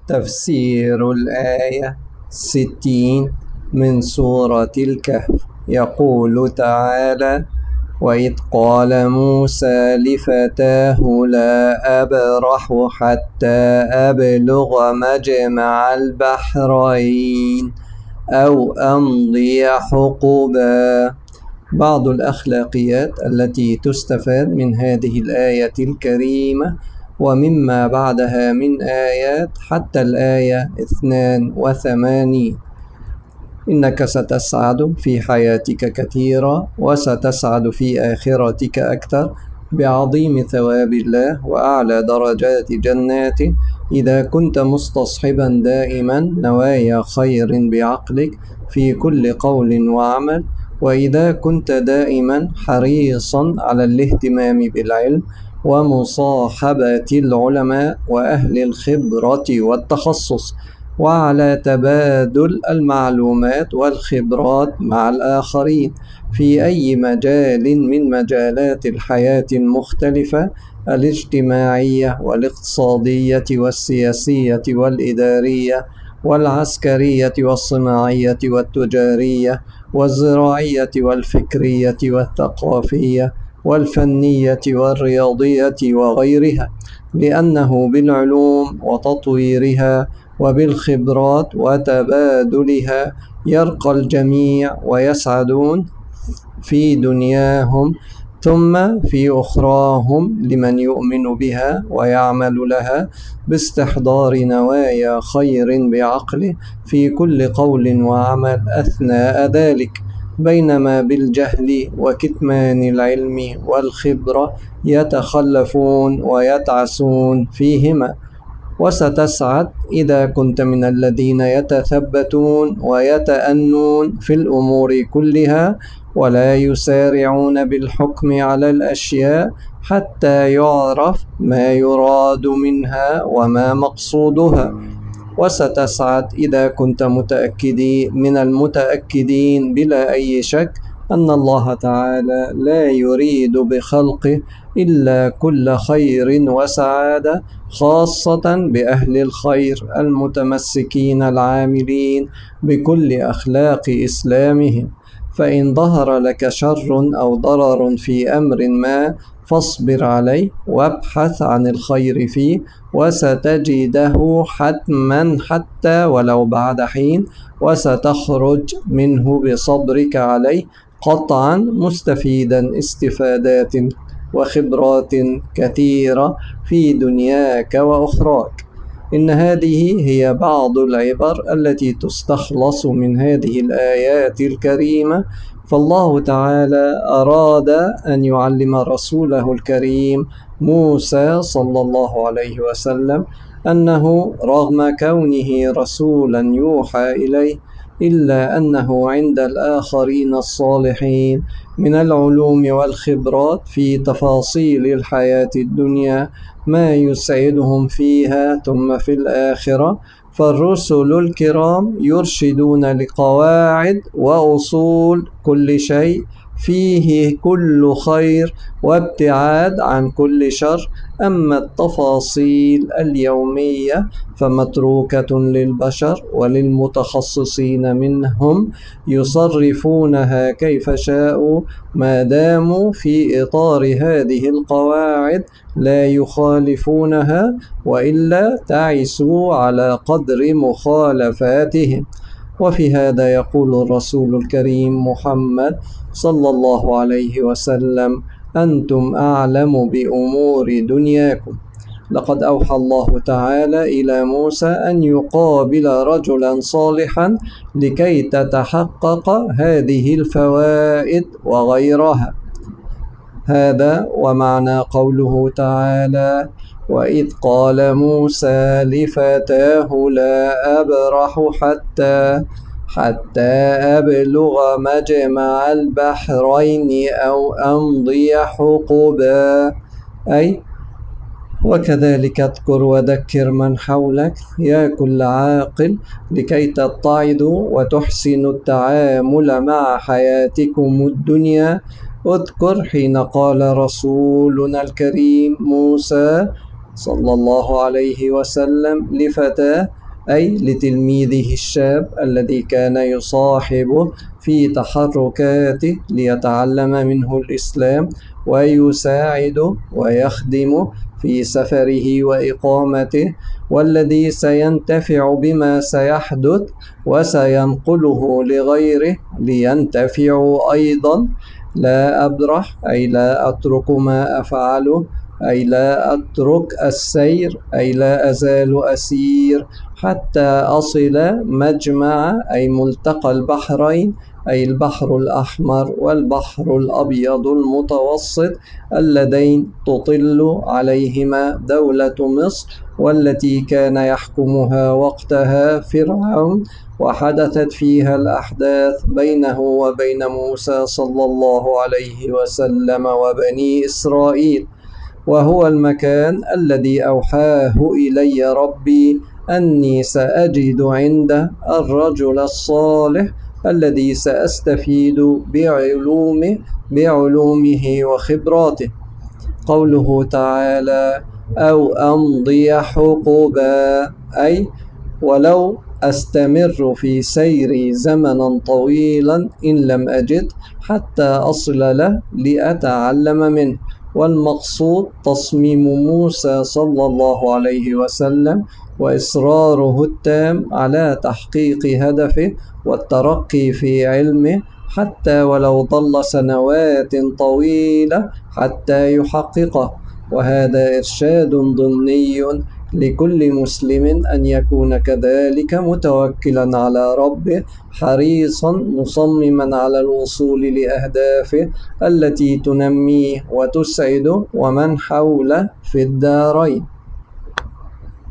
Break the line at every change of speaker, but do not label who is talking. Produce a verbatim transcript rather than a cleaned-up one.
تفسير الآية ستين من سورة الكهف. يقول تعالى: وإذ قال موسى لفتاه لا أبرح حتى أبلغ مجمع البحرين أو أمضي حقبا. بعض الأخلاقيات التي تستفاد من هذه الآية الكريمة ومما بعدها من آيات حتى الآية اثنان وثمانين: إنك ستسعد في حياتك كثيرا وستسعد في آخرتك أكثر بعظيم ثواب الله وأعلى درجات جناته إذا كنت مستصحبا دائما نوايا خير بعقلك في كل قول وعمل، وإذا كنت دائما حريصا على الاهتمام بالعلم ومصاحبة العلماء وأهل الخبرة والتخصص، وعلى تبادل المعلومات والخبرات مع الآخرين في أي مجال من مجالات الحياة المختلفة الاجتماعية والاقتصادية والسياسية والإدارية والعسكرية والصناعية والتجارية والزراعية والفكرية والثقافية والفنية والرياضية وغيرها، لأنه بالعلوم وتطويرها وبالخبرات وتبادلها يرقى الجميع ويسعدون في دنياهم ثم في أخراهم لمن يؤمن بها ويعمل لها باستحضار نوايا خير بعقله في كل قول وعمل أثناء ذلك، بينما بالجهل وكتمان العلم والخبرة يتخلفون ويتعسون فيهما. وستسعد إذا كنت من الذين يتثبتون ويتأنون في الأمور كلها ولا يسارعون بالحكم على الأشياء حتى يعرف ما يراد منها وما مقصودها. وستسعد إذا كنت متأكدي من المتأكدين بلا أي شك أن الله تعالى لا يريد بخلقه إلا كل خير وسعادة، خاصة بأهل الخير المتمسكين العاملين بكل أخلاق إسلامهم. فإن ظهر لك شر أو ضرر في أمر ما فاصبر عليه وابحث عن الخير فيه، وستجده حتما حتى ولو بعد حين، وستخرج منه بصبرك عليه قطعا مستفيدا استفادات وخبرات كثيرة في دنياك وأخراك. إن هذه هي بعض العبر التي تستخلص من هذه الآيات الكريمة. فالله تعالى أراد أن يعلم رسوله الكريم موسى صلى الله عليه وسلم أنه رغم كونه رسولا يوحى إليه إلا أنه عند الآخرين الصالحين من العلوم والخبرات في تفاصيل الحياة الدنيا ما يسعدهم فيها ثم في الآخرة. فالرسل الكرام يرشدون لقواعد وأصول كل شيء فيه كل خير وابتعاد عن كل شر، أما التفاصيل اليومية فمتروكة للبشر وللمتخصصين منهم يصرفونها كيف شاءوا ما داموا في إطار هذه القواعد لا يخالفونها، وإلا تعسوا على قدر مخالفاتهم. وفي هذا يقول الرسول الكريم محمد صلى الله عليه وسلم: أنتم أعلم بأمور دنياكم. لقد أوحى الله تعالى إلى موسى أن يقابل رجلا صالحا لكي تتحقق هذه الفوائد وغيرها. هذا ومعنى قوله تعالى: وإذ قال موسى لفتاه لا أبرح حتى حتى أبلغ مجمع البحرين أو أمضي حقبا. أي وكذلك اذكر وذكر من حولك يا كل عاقل لكي تتعظوا وتحسنوا التعامل مع حياتكم الدنيا. اذكر حين قال رسولنا الكريم موسى صلى الله عليه وسلم لفتاه: أي لتلميذه الشاب الذي كان يصاحبه في تحركاته ليتعلم منه الإسلام ويساعده ويخدمه في سفره وإقامته، والذي سينتفع بما سيحدث وسينقله لغيره لينتفعوا أيضا. لا أبرح أي لا أترك ما أفعله، أي لا أترك السير، أي لا أزال أسير حتى أصل مجمع أي ملتقى البحرين، أي البحر الأحمر والبحر الأبيض المتوسط، اللذين تطل عليهما دولة مصر، والتي كان يحكمها وقتها فرعون، وحدثت فيها الأحداث بينه وبين موسى صلى الله عليه وسلم وبني إسرائيل. وهو المكان الذي أوحاه إلي ربي أني سأجد عنده الرجل الصالح الذي سأستفيد بعلومه بعلومه وخبراته. قوله تعالى: أو أمضي حقبا، أي ولو أستمر في سيري زمنا طويلا إن لم أجد حتى أصل له لأتعلم منه. والمقصود تصميم موسى صلى الله عليه وسلم وإصراره التام على تحقيق هدفه والترقي في علمه، حتى ولو ظل سنوات طويلة حتى يحققه. وهذا إرشاد ضمني لكل مسلم أن يكون كذلك متوكلا على ربه، حريصا مصمما على الوصول لأهدافه التي تنميه وتسعده ومن حوله في الدارين.